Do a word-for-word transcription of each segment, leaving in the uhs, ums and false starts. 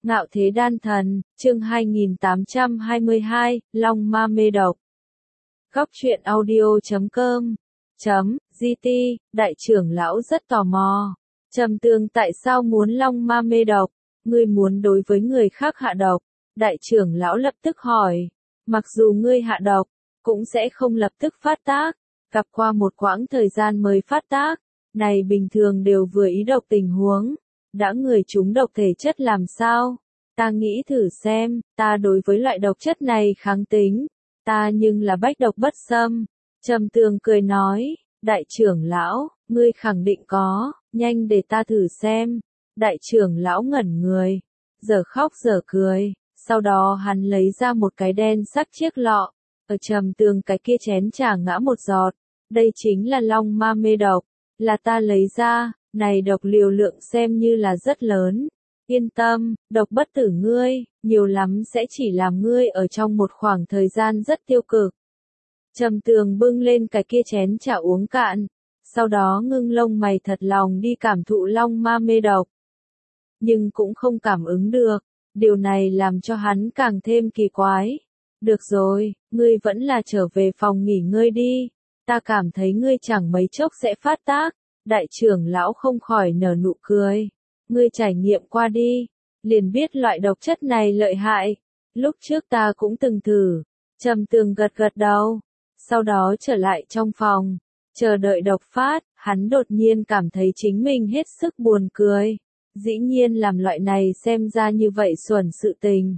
Ngạo Thế Đan Thần, chương hai nghìn tám trăm hai mươi hai, Long Ma Mê Độc. Góc truyện audio chấm com chấm giê tê, đại trưởng lão rất tò mò. Trầm Tường tại sao muốn Long Ma Mê Độc? Ngươi muốn đối với người khác hạ độc? Đại trưởng lão lập tức hỏi. Mặc dù ngươi hạ độc, cũng sẽ không lập tức phát tác, gặp qua một quãng thời gian mới phát tác. Này bình thường đều vừa ý độc tình huống. Đã người trúng độc thể chất làm sao? Ta nghĩ thử xem, ta đối với loại độc chất này kháng tính. Ta nhưng là bách độc bất xâm. Trầm Tường cười nói, đại trưởng lão, ngươi khẳng định có, nhanh để ta thử xem. Đại trưởng lão ngẩn người, giờ khóc giờ cười, sau đó hắn lấy ra một cái đen sắc chiếc lọ, ở Trầm Tường cái kia chén trà ngã một giọt. Đây chính là Long Ma Mê Độc, là ta lấy ra, này độc liều lượng xem như là rất lớn. Yên tâm, độc bất tử ngươi, nhiều lắm sẽ chỉ làm ngươi ở trong một khoảng thời gian rất tiêu cực. Trầm Tường bưng lên cái kia chén trà uống cạn, sau đó ngưng lông mày thật lòng đi cảm thụ Long Ma Mê Độc. Nhưng cũng không cảm ứng được, điều này làm cho hắn càng thêm kỳ quái. Được rồi, ngươi vẫn là trở về phòng nghỉ ngơi đi, ta cảm thấy ngươi chẳng mấy chốc sẽ phát tác. Đại trưởng lão không khỏi nở nụ cười. Ngươi trải nghiệm qua đi, liền biết loại độc chất này lợi hại. Lúc trước ta cũng từng thử. Trầm Tường gật gật đầu, sau đó trở lại trong phòng, chờ đợi độc phát. Hắn đột nhiên cảm thấy chính mình hết sức buồn cười. Dĩ nhiên làm loại này xem ra như vậy xuẩn sự tình.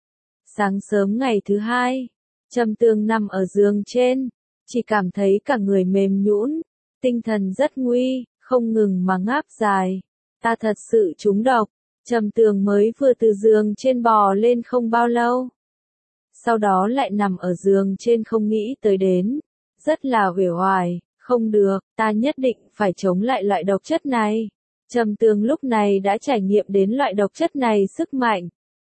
Sáng sớm ngày thứ hai, Trầm Tường nằm ở giường trên, chỉ cảm thấy cả người mềm nhũn, tinh thần rất nguy, không ngừng mà ngáp dài. Ta thật sự trúng độc. Trầm Tường mới vừa từ giường trên bò lên không bao lâu. Sau đó lại nằm ở giường trên không nghĩ tới đến. Rất là uể oải, không được, ta nhất định phải chống lại loại độc chất này. Trầm Tường lúc này đã trải nghiệm đến loại độc chất này sức mạnh.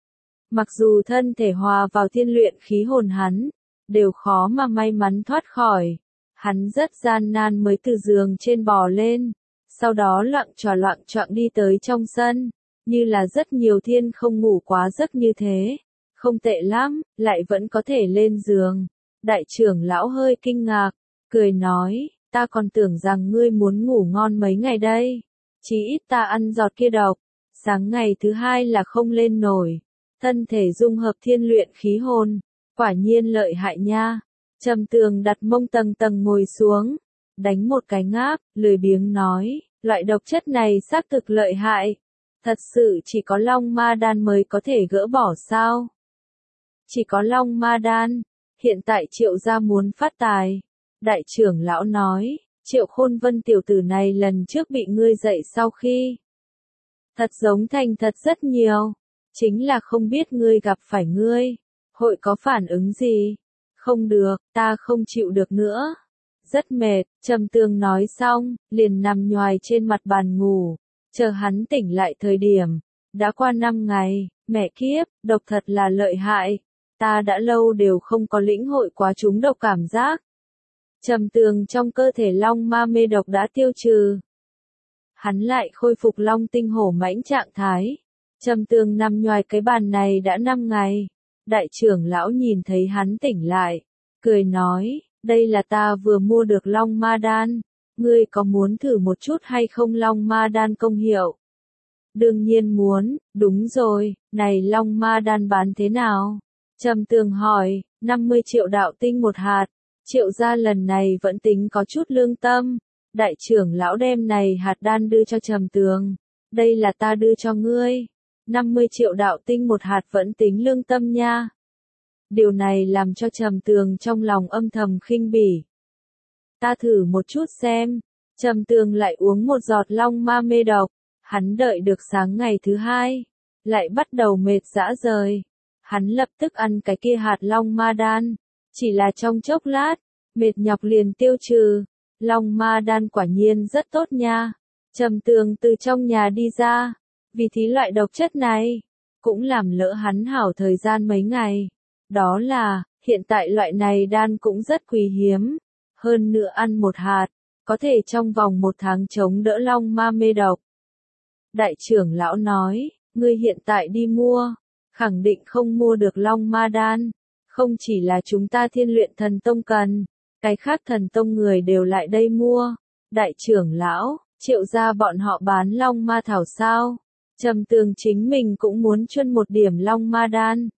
Mặc dù thân thể hòa vào thiên luyện khí hồn hắn, đều khó mà may mắn thoát khỏi. Hắn rất gian nan mới từ giường trên bò lên. Sau đó loạng trò loạng choạng đi tới trong sân, như là rất nhiều thiên không ngủ quá giấc như thế. Không tệ lắm, lại vẫn có thể lên giường. Đại trưởng lão hơi kinh ngạc, cười nói, ta còn tưởng rằng ngươi muốn ngủ ngon mấy ngày đây. Chỉ ít ta ăn giọt kia độc, sáng ngày thứ hai là không lên nổi. Thân thể dung hợp thiên luyện khí hồn, quả nhiên lợi hại nha. Trầm Tường đặt mông tầng tầng ngồi xuống, đánh một cái ngáp, lười biếng nói, loại độc chất này xác thực lợi hại. Thật sự chỉ có Long Ma Đan mới có thể gỡ bỏ sao? Chỉ có Long Ma Đan, hiện tại Triệu gia muốn phát tài. Đại trưởng lão nói, Triệu Khôn Vân tiểu tử này lần trước bị ngươi dạy sau khi. Thật giống thành thật rất nhiều, chính là không biết ngươi gặp phải ngươi, hội có phản ứng gì? Không được, ta không chịu được nữa. Rất mệt, Trầm Tường nói xong, liền nằm nhoài trên mặt bàn ngủ, chờ hắn tỉnh lại thời điểm. Đã qua năm ngày, mẹ kiếp, độc thật là lợi hại. Ta đã lâu đều không có lĩnh hội quá trúng độc cảm giác. Trầm Tường trong cơ thể Long Ma Mê Độc đã tiêu trừ. Hắn lại khôi phục Long Tinh Hổ mãnh trạng thái. Trầm Tường nằm nhoài cái bàn này đã năm ngày. Đại trưởng lão nhìn thấy hắn tỉnh lại, cười nói, đây là ta vừa mua được Long Ma Đan, ngươi có muốn thử một chút hay không Long Ma Đan công hiệu? Đương nhiên muốn, đúng rồi, này Long Ma Đan bán thế nào? Trầm Tường hỏi, năm mươi triệu đạo tinh một hạt. Triệu gia lần này vẫn tính có chút lương tâm. Đại trưởng lão đem này hạt đan đưa cho Trầm Tường. Đây là ta đưa cho ngươi. năm mươi triệu đạo tinh một hạt vẫn tính lương tâm nha. Điều này làm cho Trầm Tường trong lòng âm thầm khinh bỉ. Ta thử một chút xem. Trầm Tường lại uống một giọt Long Ma Mê Độc. Hắn đợi được sáng ngày thứ hai, lại bắt đầu mệt rã rời. Hắn lập tức ăn cái kia hạt Long Ma Đan. Chỉ là trong chốc lát, mệt nhọc liền tiêu trừ. Long Ma Đan quả nhiên rất tốt nha. Trầm Tường từ trong nhà đi ra, vì thí loại độc chất này, cũng làm lỡ hắn hảo thời gian mấy ngày. Đó là, hiện tại loại này đan cũng rất quý hiếm. Hơn nữa ăn một hạt, có thể trong vòng một tháng chống đỡ Long Ma Mê Độc. Đại trưởng lão nói, Ngươi hiện tại đi mua, khẳng định không mua được Long Ma Đan. Không chỉ là chúng ta Thiên Luyện Thần Tông cần, cái khác thần tông người đều lại đây mua. Đại trưởng lão, Triệu gia bọn họ bán Long Ma Thảo sao? Trầm Tường chính mình cũng muốn chuân một điểm Long Ma Đan.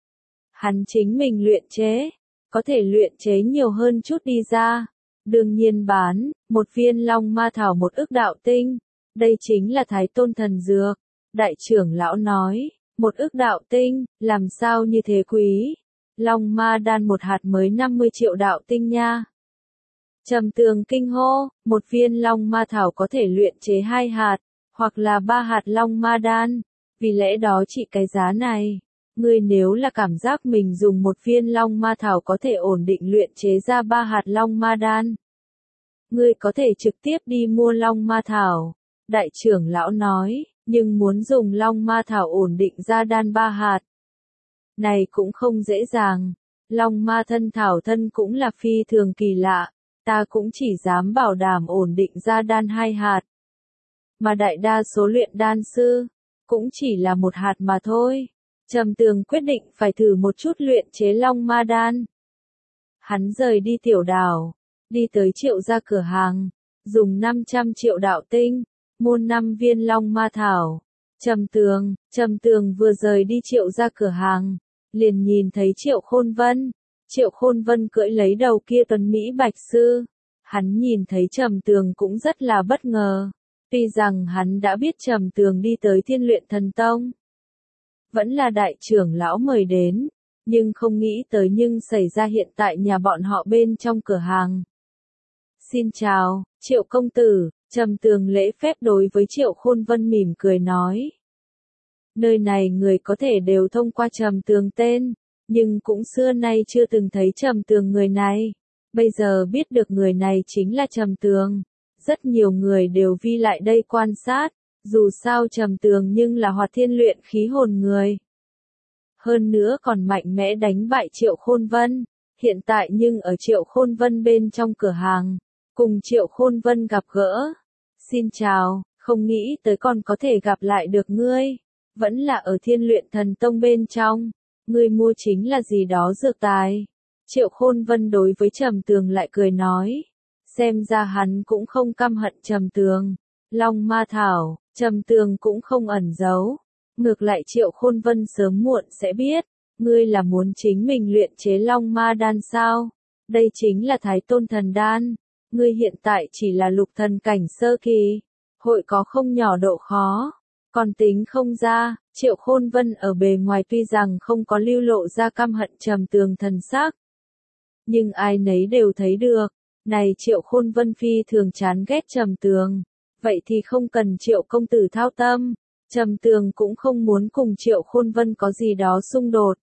Hắn chính mình luyện chế, có thể luyện chế nhiều hơn chút đi ra. Đương nhiên bán, một viên Long Ma Thảo một ức đạo tinh. Đây chính là Thái Tôn thần dược. Đại trưởng lão nói, một ức đạo tinh, làm sao như thế quý? Long Ma Đan một hạt mới năm mươi triệu đạo tinh nha. Trầm Tường kinh hô, một viên Long Ma Thảo có thể luyện chế hai hạt, hoặc là ba hạt Long Ma Đan. Vì lẽ đó chỉ cái giá này, ngươi nếu là cảm giác mình dùng một viên Long Ma Thảo có thể ổn định luyện chế ra ba hạt Long Ma Đan, ngươi có thể trực tiếp đi mua Long Ma Thảo. Đại trưởng lão nói, nhưng muốn dùng Long Ma Thảo ổn định ra đan ba hạt, này cũng không dễ dàng. Long Ma thân thảo thân cũng là phi thường kỳ lạ, ta cũng chỉ dám bảo đảm ổn định ra đan hai hạt. Mà đại đa số luyện đan sư, cũng chỉ là một hạt mà thôi. Trầm Tường quyết định phải thử một chút luyện chế Long Ma Đan. Hắn rời đi tiểu đảo, đi tới Triệu gia cửa hàng, dùng năm trăm triệu đạo tinh, mua năm viên Long Ma Thảo. Trầm Tường, Trầm Tường vừa rời đi Triệu gia cửa hàng, liền nhìn thấy Triệu Khôn Vân. Triệu Khôn Vân cưỡi lấy đầu kia tuấn Mỹ bạch sư. Hắn nhìn thấy Trầm Tường cũng rất là bất ngờ. Tuy rằng hắn đã biết Trầm Tường đi tới Thiên Luyện Thần Tông, vẫn là đại trưởng lão mời đến, nhưng không nghĩ tới nhưng xảy ra hiện tại nhà bọn họ bên trong cửa hàng. Xin chào, Triệu công tử. Trầm Tường lễ phép đối với Triệu Khôn Vân mỉm cười nói. Nơi này người có thể đều thông qua Trầm Tường tên, nhưng cũng xưa nay chưa từng thấy Trầm Tường người này. Bây giờ biết được người này chính là Trầm Tường. Rất nhiều người đều vi lại đây quan sát, dù sao Trầm Tường nhưng là hoạt thiên luyện khí hồn người. Hơn nữa còn mạnh mẽ đánh bại Triệu Khôn Vân, hiện tại nhưng ở Triệu Khôn Vân bên trong cửa hàng, cùng Triệu Khôn Vân gặp gỡ. Xin chào, không nghĩ tới còn có thể gặp lại được ngươi, vẫn là ở Thiên Luyện Thần Tông bên trong, ngươi mua chính là gì đó dược tài. Triệu Khôn Vân đối với Trầm Tường lại cười nói. Xem ra hắn cũng không căm hận Trầm Tường. Long Ma Thảo, Trầm Tường cũng không ẩn giấu. Ngược lại Triệu Khôn Vân sớm muộn sẽ biết, ngươi là muốn chính mình luyện chế Long Ma Đan sao? Đây chính là Thái Tôn thần đan. Ngươi hiện tại chỉ là lục thần cảnh sơ kỳ, hội có không nhỏ độ khó. Còn tính không ra, Triệu Khôn Vân ở bề ngoài tuy rằng không có lưu lộ ra căm hận Trầm Tường thần sắc, nhưng ai nấy đều thấy được. Này Triệu Khôn Vân phi thường chán ghét Trầm Tường, vậy thì không cần Triệu công tử thao tâm. Trầm Tường cũng không muốn cùng Triệu Khôn Vân có gì đó xung đột.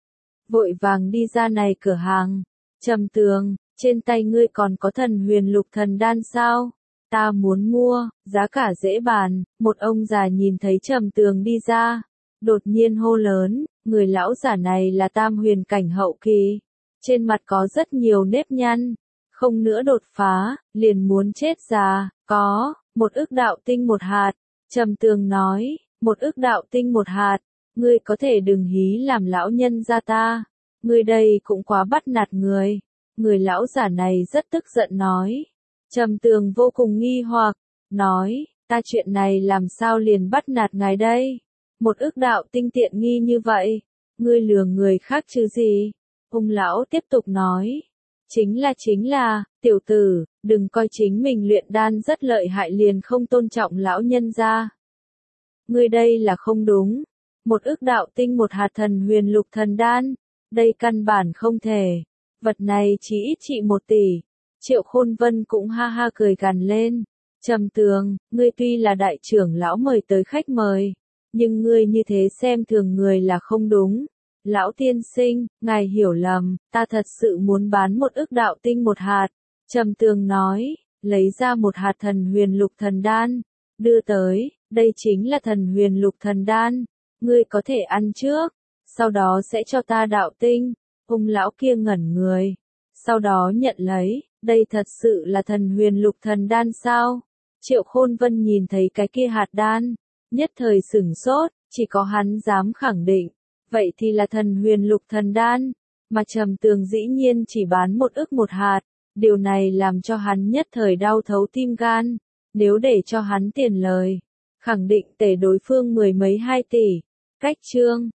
Vội vàng đi ra này cửa hàng. Trầm Tường, trên tay ngươi còn có thần huyền lục thần đan sao? Ta muốn mua, giá cả dễ bàn. Một ông già nhìn thấy Trầm Tường đi ra, đột nhiên hô lớn, người lão giả này là tam huyền cảnh hậu kỳ. Trên mặt có rất nhiều nếp nhăn. Không nữa đột phá, liền muốn chết già, có, một ức đạo tinh một hạt. Trầm Tường nói, một ức đạo tinh một hạt, ngươi có thể đừng hí làm lão nhân gia ta. Ngươi đây cũng quá bắt nạt người. Người lão giả này rất tức giận nói. Trầm Tường vô cùng nghi hoặc, nói, ta chuyện này làm sao liền bắt nạt ngài đây? Một ức đạo tinh tiện nghi như vậy, ngươi lừa người khác chứ gì? Ông lão tiếp tục nói. Chính là chính là, tiểu tử, đừng coi chính mình luyện đan rất lợi hại liền không tôn trọng lão nhân gia. Ngươi đây là không đúng. Một ức đạo tinh một hạt thần huyền lục thần đan, đây căn bản không thể. Vật này chỉ ít trị một tỷ. Triệu Khôn Vân cũng ha ha cười gằn lên. Trầm Tường, ngươi tuy là đại trưởng lão mời tới khách mời, nhưng ngươi như thế xem thường người là không đúng. Lão tiên sinh, ngài hiểu lầm, ta thật sự muốn bán một ức đạo tinh một hạt. Trầm Tường nói, lấy ra một hạt thần huyền lục thần đan, đưa tới, đây chính là thần huyền lục thần đan, ngươi có thể ăn trước, sau đó sẽ cho ta đạo tinh. Ông lão kia ngẩn người, sau đó nhận lấy, đây thật sự là thần huyền lục thần đan sao? Triệu Khôn Vân nhìn thấy cái kia hạt đan, nhất thời sửng sốt, Chỉ có hắn dám khẳng định, vậy thì là thần huyền lục thần đan, mà Trầm Tường dĩ nhiên chỉ bán một ức một hạt, điều này làm cho hắn nhất thời đau thấu tim gan, nếu để cho hắn tiền lời, khẳng định tể đối phương mười mấy hai tỷ. Cách chương